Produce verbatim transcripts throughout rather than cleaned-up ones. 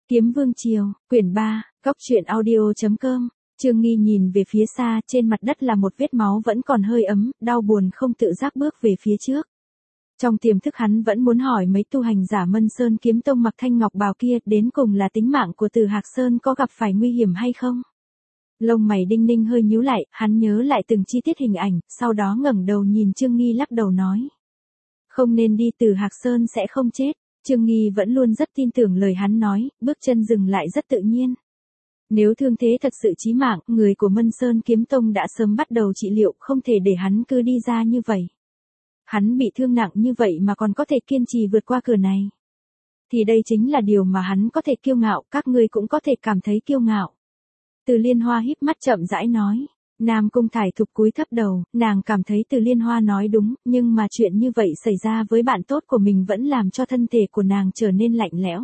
Kiếm Vương Triều, quyển ba, góc truyện audio.com, Trương Nghi nhìn về phía xa, trên mặt đất là một vết máu vẫn còn hơi ấm, đau buồn không tự giác bước về phía trước. Trong tiềm thức hắn vẫn muốn hỏi mấy tu hành giả Mân Sơn Kiếm Tông mặc thanh ngọc bào kia đến cùng là tính mạng của Từ Hạc Sơn có gặp phải nguy hiểm hay không? Lông mày đinh ninh hơi nhíu lại, hắn nhớ lại từng chi tiết hình ảnh, sau đó ngẩng đầu nhìn Trương Nghi lắc đầu nói. Không nên đi, Từ Hạc Sơn sẽ không chết. Trương Nghi vẫn luôn rất tin tưởng lời hắn nói, bước chân dừng lại rất tự nhiên. Nếu thương thế thật sự chí mạng, người của Mân Sơn Kiếm Tông đã sớm bắt đầu trị liệu, không thể để hắn cứ đi ra như vậy. Hắn bị thương nặng như vậy mà còn có thể kiên trì vượt qua cửa này. Thì đây chính là điều mà hắn có thể kiêu ngạo, các ngươi cũng có thể cảm thấy kiêu ngạo. Từ Liên Hoa híp mắt chậm rãi nói. Nam Cung Thải Thục cúi thấp đầu, nàng cảm thấy Từ Liên Hoa nói đúng, nhưng mà chuyện như vậy xảy ra với bạn tốt của mình vẫn làm cho thân thể của nàng trở nên lạnh lẽo.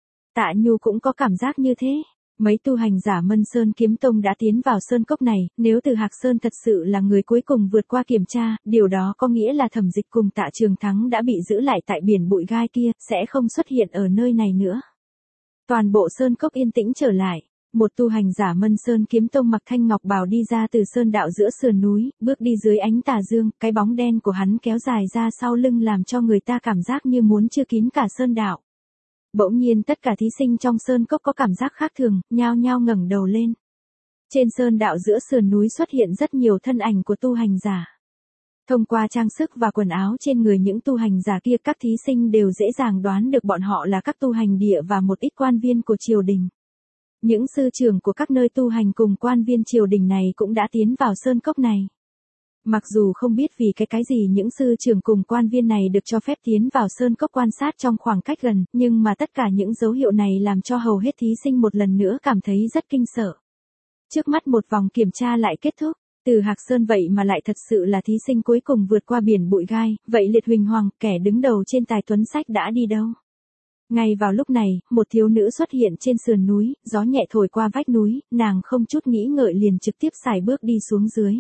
Tạ Nhu cũng có cảm giác như thế. Mấy tu hành giả Mân Sơn Kiếm Tông đã tiến vào sơn cốc này, nếu Từ Hạc Sơn thật sự là người cuối cùng vượt qua kiểm tra, điều đó có nghĩa là Thẩm Dịch cùng Tạ Trường Thắng đã bị giữ lại tại biển bụi gai kia, sẽ không xuất hiện ở nơi này nữa. Toàn bộ sơn cốc yên tĩnh trở lại. Một tu hành giả Mân Sơn Kiếm Tông mặc thanh ngọc bào đi ra từ sơn đạo giữa sườn núi, bước đi dưới ánh tà dương, cái bóng đen của hắn kéo dài ra sau lưng làm cho người ta cảm giác như muốn chưa kín cả sơn đạo. Bỗng nhiên tất cả thí sinh trong sơn cốc có cảm giác khác thường, nhao nhao ngẩng đầu lên. Trên sơn đạo giữa sườn núi xuất hiện rất nhiều thân ảnh của tu hành giả. Thông qua trang sức và quần áo trên người những tu hành giả kia, các thí sinh đều dễ dàng đoán được bọn họ là các tu hành địa và một ít quan viên của triều đình. Những sư trưởng của các nơi tu hành cùng quan viên triều đình này cũng đã tiến vào sơn cốc này. Mặc dù không biết vì cái cái gì những sư trưởng cùng quan viên này được cho phép tiến vào sơn cốc quan sát trong khoảng cách gần, nhưng mà tất cả những dấu hiệu này làm cho hầu hết thí sinh một lần nữa cảm thấy rất kinh sợ. Trước mắt một vòng kiểm tra lại kết thúc, Từ Hạc Sơn vậy mà lại thật sự là thí sinh cuối cùng vượt qua biển bụi gai, vậy Liệt Huỳnh Hoàng, kẻ đứng đầu trên tài tuấn sách đã đi đâu? Ngay vào lúc này, một thiếu nữ xuất hiện trên sườn núi, gió nhẹ thổi qua vách núi, nàng không chút nghĩ ngợi liền trực tiếp sải bước đi xuống dưới.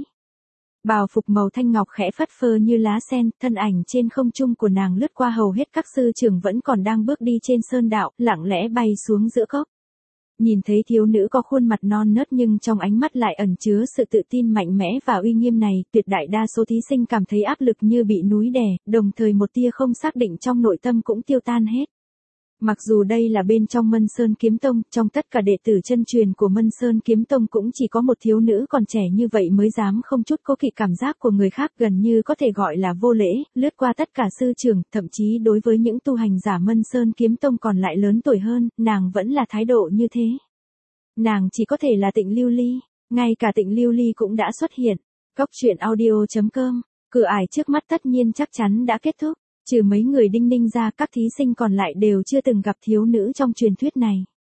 Bào phục màu thanh ngọc khẽ phất phơ như lá sen, thân ảnh trên không trung của nàng lướt qua hầu hết các sư trưởng vẫn còn đang bước đi trên sơn đạo, lặng lẽ bay xuống giữa cốc. Nhìn thấy thiếu nữ có khuôn mặt non nớt nhưng trong ánh mắt lại ẩn chứa sự tự tin mạnh mẽ và uy nghiêm này, tuyệt đại đa số thí sinh cảm thấy áp lực như bị núi đè, đồng thời một tia không xác định trong nội tâm cũng tiêu tan hết. Mặc dù đây là bên trong Mân Sơn Kiếm Tông, trong tất cả đệ tử chân truyền của Mân Sơn Kiếm Tông cũng chỉ có một thiếu nữ còn trẻ như vậy mới dám không chút cố kỵ cảm giác của người khác, gần như có thể gọi là vô lễ, lướt qua tất cả sư trưởng, thậm chí đối với những tu hành giả Mân Sơn Kiếm Tông còn lại lớn tuổi hơn, nàng vẫn là thái độ như thế. Nàng chỉ có thể là Tịnh Lưu Ly, ngay cả Tịnh Lưu Ly cũng đã xuất hiện. Góc truyện audio.com, cửa ải trước mắt tất nhiên chắc chắn đã kết thúc. Trừ mấy người đinh ninh ra, các thí sinh còn lại đều chưa từng gặp thiếu nữ trong truyền thuyết này.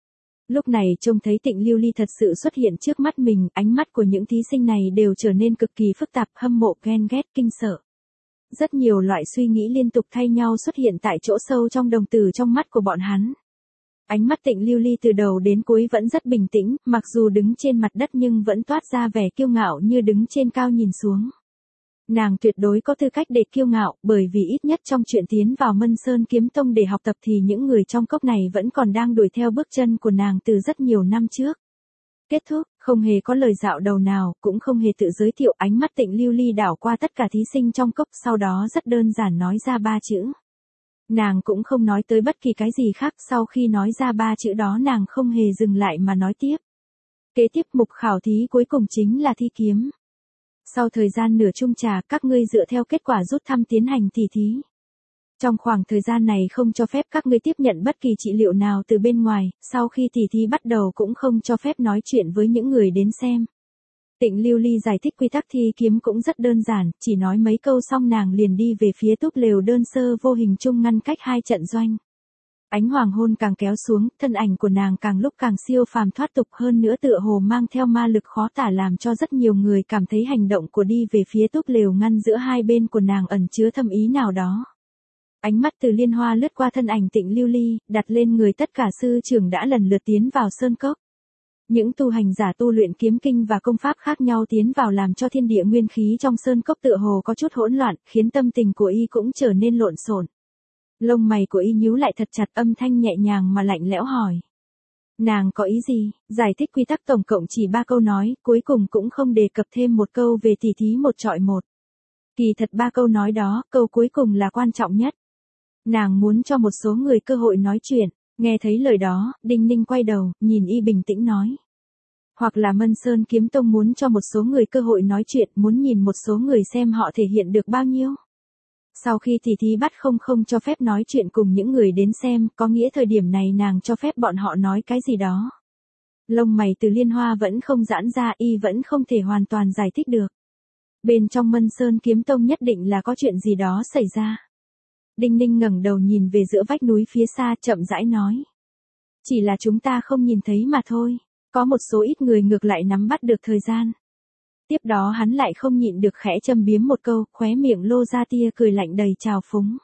Lúc này trông thấy Tịnh Lưu Ly thật sự xuất hiện trước mắt mình, ánh mắt của những thí sinh này đều trở nên cực kỳ phức tạp, hâm mộ, ghen ghét, kinh sợ. Rất nhiều loại suy nghĩ liên tục thay nhau xuất hiện tại chỗ sâu trong đồng tử trong mắt của bọn hắn. Ánh mắt Tịnh Lưu Ly từ đầu đến cuối vẫn rất bình tĩnh, mặc dù đứng trên mặt đất nhưng vẫn toát ra vẻ kiêu ngạo như đứng trên cao nhìn xuống. Nàng tuyệt đối có tư cách để kiêu ngạo, bởi vì ít nhất trong chuyện tiến vào Mân Sơn Kiếm Tông để học tập thì những người trong cốc này vẫn còn đang đuổi theo bước chân của nàng từ rất nhiều năm trước. Kết thúc, không hề có lời dạo đầu nào, cũng không hề tự giới thiệu, ánh mắt Tịnh Lưu Ly đảo qua tất cả thí sinh trong cốc, sau đó rất đơn giản nói ra ba chữ. Nàng cũng không nói tới bất kỳ cái gì khác, sau khi nói ra ba chữ đó nàng không hề dừng lại mà nói tiếp. Kế tiếp mục khảo thí cuối cùng chính là thi kiếm. Sau thời gian nửa chung trà, các ngươi dựa theo kết quả rút thăm tiến hành tỉ thí. Trong khoảng thời gian này không cho phép các ngươi tiếp nhận bất kỳ trị liệu nào từ bên ngoài, sau khi tỉ thí bắt đầu cũng không cho phép nói chuyện với những người đến xem. Tịnh Lưu Ly giải thích quy tắc thi kiếm cũng rất đơn giản, chỉ nói mấy câu xong nàng liền đi về phía túp lều đơn sơ vô hình chung ngăn cách hai trận doanh. Ánh hoàng hôn càng kéo xuống, thân ảnh của nàng càng lúc càng siêu phàm thoát tục, hơn nữa tựa hồ mang theo ma lực khó tả làm cho rất nhiều người cảm thấy hành động của đi về phía túp lều ngăn giữa hai bên của nàng ẩn chứa thâm ý nào đó. Ánh mắt Từ Liên Hoa lướt qua thân ảnh Tịnh Lưu Ly, đặt lên người tất cả sư trưởng đã lần lượt tiến vào sơn cốc. Những tu hành giả tu luyện kiếm kinh và công pháp khác nhau tiến vào làm cho thiên địa nguyên khí trong sơn cốc tựa hồ có chút hỗn loạn, khiến tâm tình của y cũng trở nên lộn xộn. Lông mày của y nhíu lại thật chặt, âm thanh nhẹ nhàng mà lạnh lẽo hỏi. Nàng có ý gì? Giải thích quy tắc tổng cộng chỉ ba câu nói, cuối cùng cũng không đề cập thêm một câu về tỉ thí một trọi một. Kỳ thật ba câu nói đó, câu cuối cùng là quan trọng nhất. Nàng muốn cho một số người cơ hội nói chuyện, nghe thấy lời đó, Đinh Ninh quay đầu, nhìn y bình tĩnh nói. Hoặc là Mân Sơn Kiếm Tông muốn cho một số người cơ hội nói chuyện, muốn nhìn một số người xem họ thể hiện được bao nhiêu. Sau khi tỉ thí bắt không không cho phép nói chuyện cùng những người đến xem, có nghĩa thời điểm này nàng cho phép bọn họ nói cái gì đó. Lông mày Từ Liên Hoa vẫn không giãn ra, y vẫn không thể hoàn toàn giải thích được. Bên trong Mân Sơn Kiếm Tông nhất định là có chuyện gì đó xảy ra. Đinh Ninh ngẩng đầu nhìn về giữa vách núi phía xa, chậm rãi nói. Chỉ là chúng ta không nhìn thấy mà thôi, có một số ít người ngược lại nắm bắt được thời gian. Tiếp đó hắn lại không nhịn được khẽ châm biếm một câu, khóe miệng lô ra tia cười lạnh đầy trào phúng.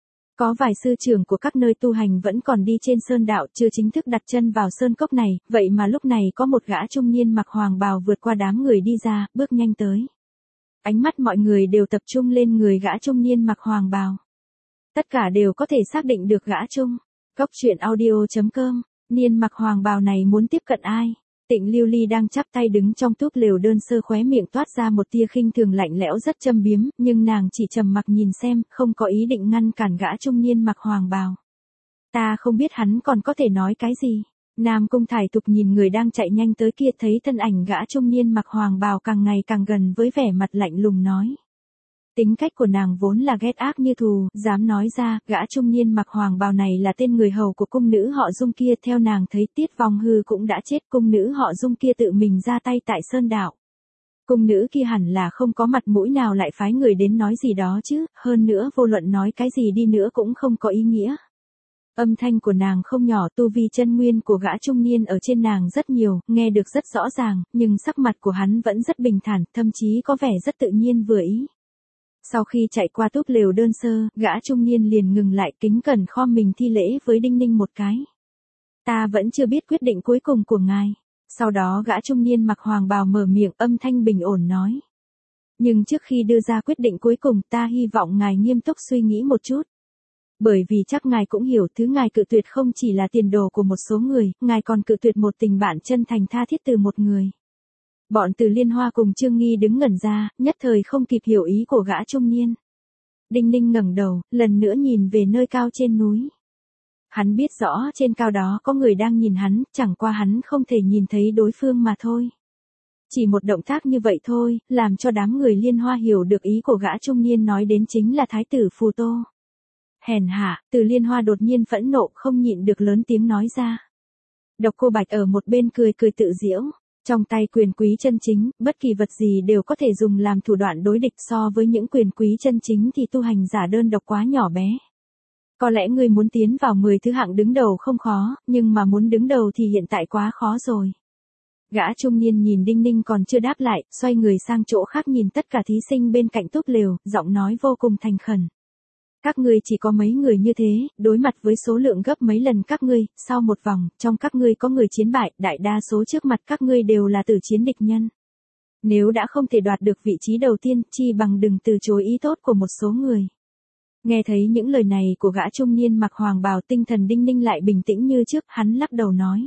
Có vài sư trưởng của các nơi tu hành vẫn còn đi trên sơn đạo, chưa chính thức đặt chân vào sơn cốc này, vậy mà lúc này có một gã trung niên mặc hoàng bào vượt qua đám người đi ra, bước nhanh tới. Ánh mắt mọi người đều tập trung lên người gã trung niên mặc hoàng bào. Tất cả đều có thể xác định được gã trung. Cốc truyện audio chấm com, niên mặc hoàng bào này muốn tiếp cận ai? Tịnh Lưu Ly đang chắp tay đứng trong túp lều đơn sơ, khóe miệng toát ra một tia khinh thường lạnh lẽo rất châm biếm, nhưng nàng chỉ trầm mặc nhìn xem, không có ý định ngăn cản gã trung niên mặc hoàng bào. Ta không biết hắn còn có thể nói cái gì. Nam Cung Thải Tục nhìn người đang chạy nhanh tới kia, thấy thân ảnh gã trung niên mặc hoàng bào càng ngày càng gần với vẻ mặt lạnh lùng nói. Tính cách của nàng vốn là ghét ác như thù, dám nói ra, gã trung niên mặc hoàng bào này là tên người hầu của cung nữ họ Dung kia, theo nàng thấy Tiết Vong Hư cũng đã chết, cung nữ họ Dung kia tự mình ra tay tại Sơn Đạo. Cung nữ kia hẳn là không có mặt mũi nào lại phái người đến nói gì đó chứ, hơn nữa vô luận nói cái gì đi nữa cũng không có ý nghĩa. Âm thanh của nàng không nhỏ, tu vi chân nguyên của gã trung niên ở trên nàng rất nhiều, nghe được rất rõ ràng, nhưng sắc mặt của hắn vẫn rất bình thản, thậm chí có vẻ rất tự nhiên vừa ý. Sau khi chạy qua túp lều đơn sơ, gã trung niên liền ngừng lại, kính cẩn khom mình thi lễ với Đinh Ninh một cái. Ta vẫn chưa biết quyết định cuối cùng của ngài. Sau đó gã trung niên mặc hoàng bào mở miệng, âm thanh bình ổn nói. Nhưng trước khi đưa ra quyết định cuối cùng, ta hy vọng ngài nghiêm túc suy nghĩ một chút. Bởi vì chắc ngài cũng hiểu, thứ ngài cự tuyệt không chỉ là tiền đồ của một số người, ngài còn cự tuyệt một tình bạn chân thành tha thiết từ một người. Bọn Từ Liên Hoa cùng Trương Nghi đứng ngẩn ra, nhất thời không kịp hiểu ý của gã trung niên. Đinh Ninh ngẩng đầu, lần nữa nhìn về nơi cao trên núi. Hắn biết rõ trên cao đó có người đang nhìn hắn, chẳng qua hắn không thể nhìn thấy đối phương mà thôi. Chỉ một động tác như vậy thôi, làm cho đám người Liên Hoa hiểu được ý của gã trung niên nói đến chính là Thái tử Phù Tô. Hèn hạ, Từ Liên Hoa đột nhiên phẫn nộ, không nhịn được lớn tiếng nói ra. Độc Cô Bạch ở một bên cười cười tự giễu. Trong tay quyền quý chân chính, bất kỳ vật gì đều có thể dùng làm thủ đoạn đối địch, so với những quyền quý chân chính thì tu hành giả đơn độc quá nhỏ bé. Có lẽ người muốn tiến vào mười thứ hạng đứng đầu không khó, nhưng mà muốn đứng đầu thì hiện tại quá khó rồi. Gã trung niên nhìn Đinh Ninh còn chưa đáp lại, xoay người sang chỗ khác nhìn tất cả thí sinh bên cạnh túp lều, giọng nói vô cùng thành khẩn. Các ngươi chỉ có mấy người như thế, đối mặt với số lượng gấp mấy lần các ngươi, sau một vòng, trong các ngươi có người chiến bại, đại đa số trước mặt các ngươi đều là tử chiến địch nhân. Nếu đã không thể đoạt được vị trí đầu tiên, chi bằng đừng từ chối ý tốt của một số người. Nghe thấy những lời này của gã trung niên mặc hoàng bào, tinh thần Đinh Ninh lại bình tĩnh như trước, hắn lắc đầu nói.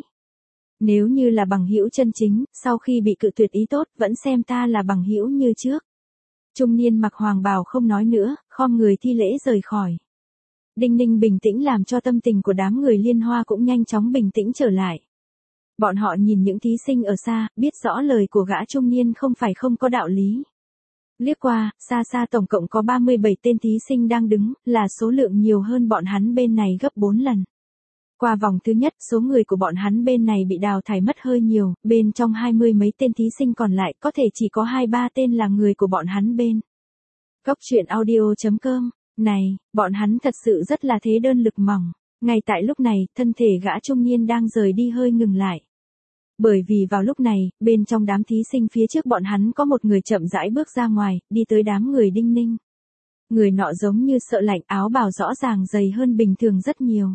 Nếu như là bằng hữu chân chính, sau khi bị cự tuyệt ý tốt, vẫn xem ta là bằng hữu như trước. Trung niên mặc hoàng bào không nói nữa, khom người thi lễ rời khỏi. Đinh Ninh bình tĩnh làm cho tâm tình của đám người Liên Hoa cũng nhanh chóng bình tĩnh trở lại. Bọn họ nhìn những thí sinh ở xa, biết rõ lời của gã trung niên không phải không có đạo lý. Liếc qua, xa xa tổng cộng có ba mươi bảy tên thí sinh đang đứng, là số lượng nhiều hơn bọn hắn bên này gấp bốn lần. Qua vòng thứ nhất, số người của bọn hắn bên này bị đào thải mất hơi nhiều, bên trong hai mươi mấy tên thí sinh còn lại, có thể chỉ có hai ba tên là người của bọn hắn bên. Cốc truyện audio chấm com, này, bọn hắn thật sự rất là thế đơn lực mỏng. Ngay tại lúc này, thân thể gã trung niên đang rời đi hơi ngừng lại. Bởi vì vào lúc này, bên trong đám thí sinh phía trước bọn hắn có một người chậm rãi bước ra ngoài, đi tới đám người Đinh Ninh. Người nọ giống như sợ lạnh, áo bào rõ ràng dày hơn bình thường rất nhiều.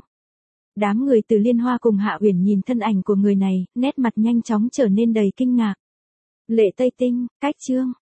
Đám người Từ Liên Hoa cùng Hạ Uyển nhìn thân ảnh của người này, nét mặt nhanh chóng trở nên đầy kinh ngạc. Lệ Tây Tinh, cách chương.